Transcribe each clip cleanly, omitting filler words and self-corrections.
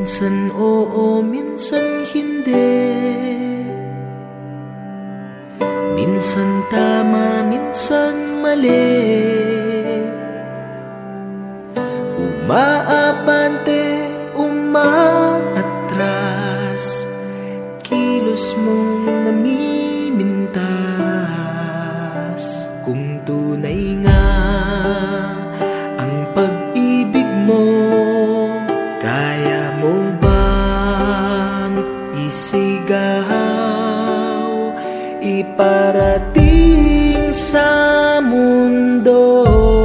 Minsan oo, minsan hindi. Minsan tama, minsan mali. Umaabante, umaatras, kilos mong namimintas. Kung tunay nga ang pag-ibig mo, kaya mo bang isigaw, iparating sa mundo?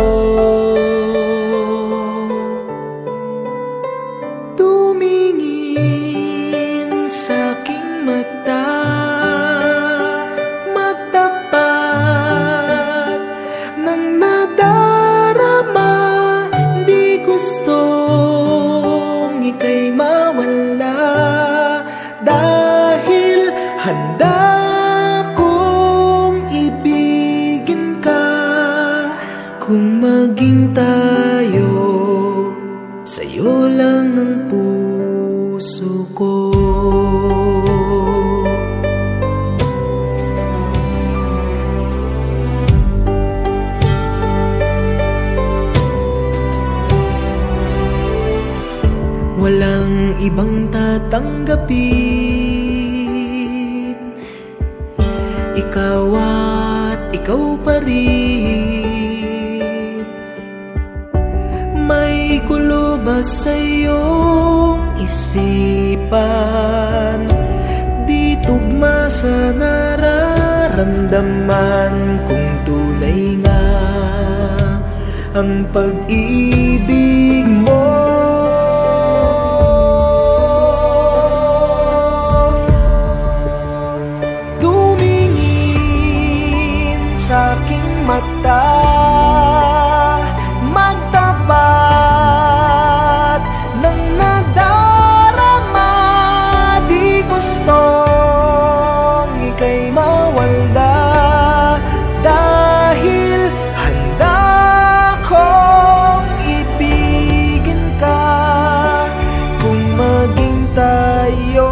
Tumingin sa aking mata, magtapat ng nadarama. Di gustong ika'y mawala, dahil handa kong ibigin ka. Kung maging tayo, sa'yo lang ang puso ko. Walang ibang tatanggapin, ikaw at ikaw pa rin. May gulo ba sa iyong isipan? Di tugma sa nararamdaman. Kung tunay nga ang pag-ibig mo, sa aking mata, magtapat ng nadarama. Di gustong ika'y mawala, dahil handa kong ibigin ka. Kung maging tayo,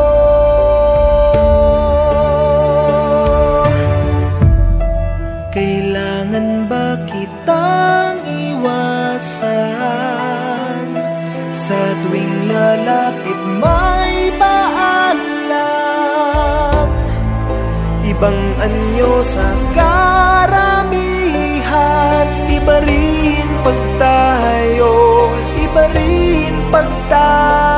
kailangan ba kitang iwasan? Sa tuwing lalapit may paalam, ibang anyo sa karamihan. Iba rin pag tayo, iba rin pag tayo.